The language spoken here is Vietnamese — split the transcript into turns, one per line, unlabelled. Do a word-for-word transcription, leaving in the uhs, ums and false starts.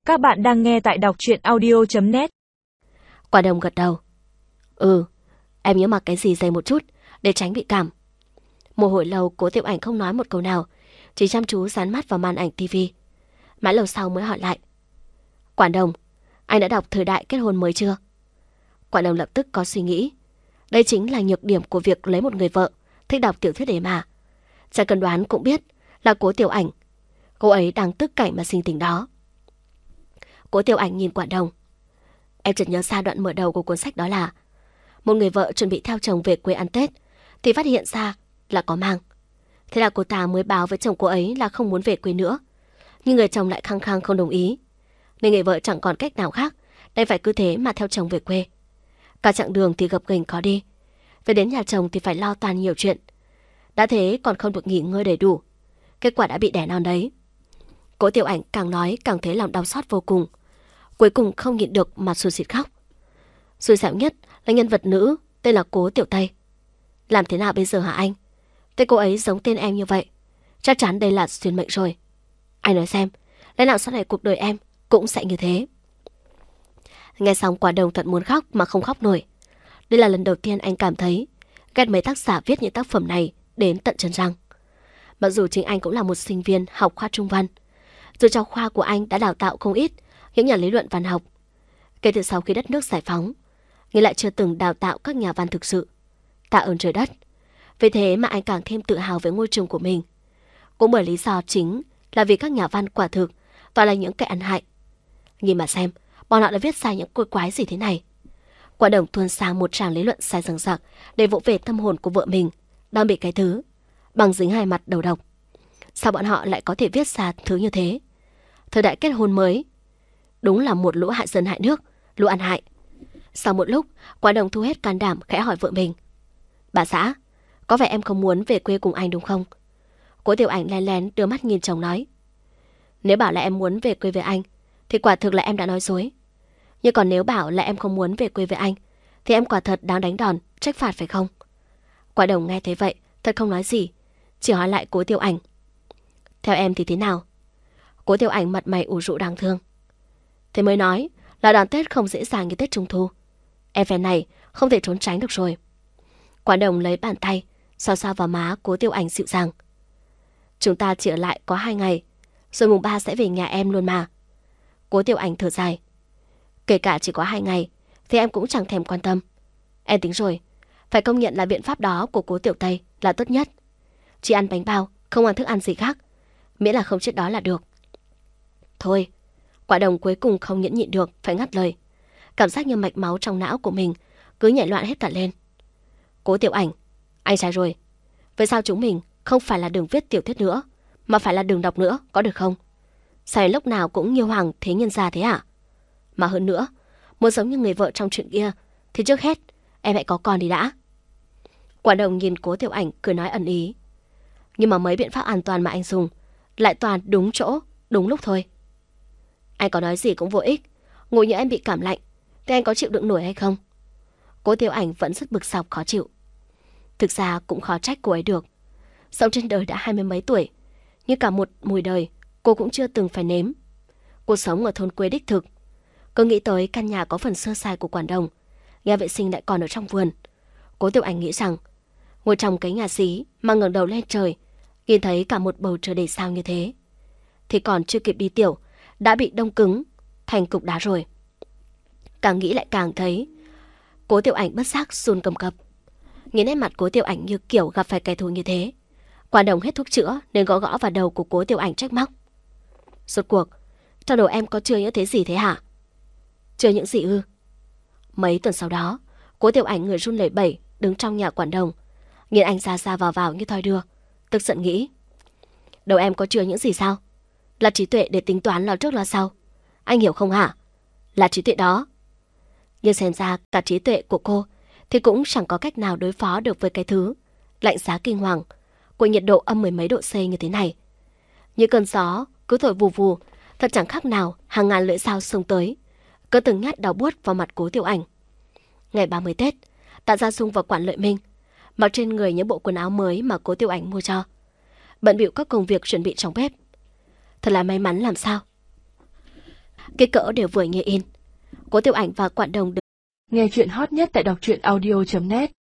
Các bạn đang nghe tại đọc truyện audio chấm net.
Quả Đồng gật đầu. Ừ, em nhớ mặc cái gì dày một chút để tránh bị cảm. Một hồi lâu Cố Tiểu Ảnh không nói một câu nào, chỉ chăm chú dán mắt vào màn ảnh tivi. Mãi lâu sau mới hỏi lại. Quản Đồng, anh đã đọc Thời đại kết hôn mới chưa? Quản Đồng lập tức có suy nghĩ. Đây chính là nhược điểm của việc lấy một người vợ thích đọc tiểu thuyết để mà. Chẳng cần đoán cũng biết là Cố Tiểu Ảnh. Cô ấy đang tức cảnh mà sinh tình đó. Cố Tiểu Ảnh nhìn Quản Đồng. Em chợt nhớ ra đoạn mở đầu của cuốn sách, đó là một người vợ chuẩn bị theo chồng về quê ăn Tết thì phát hiện ra là có mang. Thế là cô ta mới báo với chồng cô ấy là không muốn về quê nữa. Nhưng người chồng lại khăng khăng không đồng ý, nên người vợ chẳng còn cách nào khác, đành phải cứ thế mà theo chồng về quê. Cả chặng đường thì gập ghềnh khó đi, về đến nhà chồng thì phải lo toan nhiều chuyện. Đã thế còn không được nghỉ ngơi đầy đủ, kết quả đã bị đẻ non đấy. Cố Tiểu Ảnh càng nói càng thấy lòng đau xót vô cùng. Cuối cùng không nhịn được mà sùi xịt khóc. Xui xẻo nhất là nhân vật nữ tên là Cố Tiểu Tây. Làm thế nào bây giờ hả anh? Tên cô ấy giống tên em như vậy, chắc chắn đây là duyên mệnh rồi. Anh nói xem, lẽ nào sau này cuộc đời em cũng sẽ như thế? Nghe xong Quả Đồng thật muốn khóc mà không khóc nổi. Đây là lần đầu tiên anh cảm thấy ghét mấy tác giả viết những tác phẩm này đến tận chân răng. Mặc dù chính anh cũng là một sinh viên học khoa Trung văn, dù trong khoa của anh đã đào tạo không ít những nhà lý luận văn học. Kể từ sau khi đất nước giải phóng, nhưng lại chưa từng đào tạo các nhà văn thực sự. Tạ ơn trời đất. Vì thế mà anh càng thêm tự hào với ngôi trường của mình. Cũng bởi lý do chính là vì các nhà văn quả thực toàn là những kẻ ăn hại. Nhìn mà xem, bọn họ đã viết sai những côi quái gì thế này. Quả Đồng tuôn sang một tràng lý luận sai răng rạc để vỗ về tâm hồn của vợ mình đang bị cái thứ bằng dính hai mặt đầu độc. Sao bọn họ lại có thể viết ra thứ như thế? Thời đại kết hôn mới đúng là một lũ hại dân hại nước, lũ ăn hại. Sau một lúc, Quả Đồng thu hết can đảm khẽ hỏi vợ mình. Bà xã, có vẻ em không muốn về quê cùng anh đúng không? Cố Tiểu Ảnh lén lén đưa mắt nhìn chồng nói. Nếu bảo là em muốn về quê với anh thì quả thực là em đã nói dối. Nhưng còn nếu bảo là em không muốn về quê với anh thì em quả thật đáng đánh đòn, trách phạt phải không? Quả Đồng nghe thấy vậy thật không nói gì, chỉ hỏi lại Cố Tiểu Ảnh. Theo em thì thế nào? Cố Tiểu Ảnh mặt mày ủ rũ đáng thương. Thế mới nói là đón Tết không dễ dàng như Tết Trung Thu. Em phen này không thể trốn tránh được rồi. Quả Đồng lấy bàn tay xoa xoa vào má Cố Tiểu Ảnh dịu dàng. Chúng ta chỉ ở lại có hai ngày, rồi mùng ba sẽ về nhà em luôn mà. Cố Tiểu Ảnh thở dài. Kể cả chỉ có hai ngày thì em cũng chẳng thèm quan tâm. Em tính rồi, phải công nhận là biện pháp đó của Cố Tiểu Tây là tốt nhất. Chỉ ăn bánh bao, không ăn thức ăn gì khác, miễn là không chết đói là được. Thôi, Quả Đồng cuối cùng không nhẫn nhịn được phải ngắt lời. Cảm giác như mạch máu trong não của mình cứ nhảy loạn hết cả lên. Cố Tiểu Ảnh, anh sai rồi. Vậy sao chúng mình không phải là đường viết tiểu thuyết nữa, mà phải là đường đọc nữa, có được không? Sao lúc nào cũng nghiêu hoàng thế nhân gia thế hả? Mà hơn nữa, muốn giống như người vợ trong chuyện kia thì trước hết em hãy có con đi đã. Quả Đồng nhìn Cố Tiểu Ảnh cười nói ẩn ý. Nhưng mà mấy biện pháp an toàn mà anh dùng lại toàn đúng chỗ, đúng lúc thôi. Anh có nói gì cũng vô ích. Ngồi như em bị cảm lạnh thì anh có chịu đựng nổi hay không? Cố Tiểu Ảnh vẫn rất bực sọc khó chịu. Thực ra cũng khó trách cô ấy được. Sống trên đời đã hai mươi mấy tuổi, nhưng cả một mùi đời cô cũng chưa từng phải nếm. Cô sống ở thôn quê đích thực. Cứ nghĩ tới căn nhà có phần sơ sài của Quản Đồng, nhà vệ sinh lại còn ở trong vườn. Cố Tiểu Ảnh nghĩ rằng ngồi trong cái nhà xí mà ngẩng đầu lên trời, nhìn thấy cả một bầu trời đầy sao như thế, thì còn chưa kịp đi tiểu đã bị đông cứng thành cục đá rồi. Càng nghĩ lại càng thấy Cố Tiểu Ảnh bất giác run cầm cập. Nhìn nét mặt Cố Tiểu Ảnh như kiểu gặp phải kẻ thù như thế. Quản Đồng hết thuốc chữa nên gõ gõ vào đầu của Cố Tiểu Ảnh trách móc. Rốt cuộc trong đầu em có chưa những thế gì thế hả? Chưa những gì ư? Mấy tuần sau đó, Cố Tiểu Ảnh người run lẩy bẩy đứng trong nhà Quản Đồng, nhìn anh ra ra vào vào như thoi đưa, tức giận nghĩ. Đầu em có chưa những gì sao? Là trí tuệ để tính toán lo trước lo sau, anh hiểu không hả? Là trí tuệ đó. Nhưng xem ra cả trí tuệ của cô thì cũng chẳng có cách nào đối phó được với cái thứ lạnh giá kinh hoàng của nhiệt độ âm mười mấy độ C như thế này. Những cơn gió cứ thổi vù vù, thật chẳng khác nào hàng ngàn lưỡi dao xông tới, cứ từng nhát đau buốt vào mặt Cố Tiểu Ảnh. Ngày ba mươi Tết, Tạ Gia Dung và Quản Lợi Minh mặc trên người những bộ quần áo mới mà Cố Tiểu Ảnh mua cho, bận bịu các công việc chuẩn bị trong bếp. Thật là may mắn làm sao. kích cỡ đều vừa như in. Cố Tiểu Ảnh và Quảng Đồng được
nghe chuyện hot nhất tại đọc truyện audio chấm net.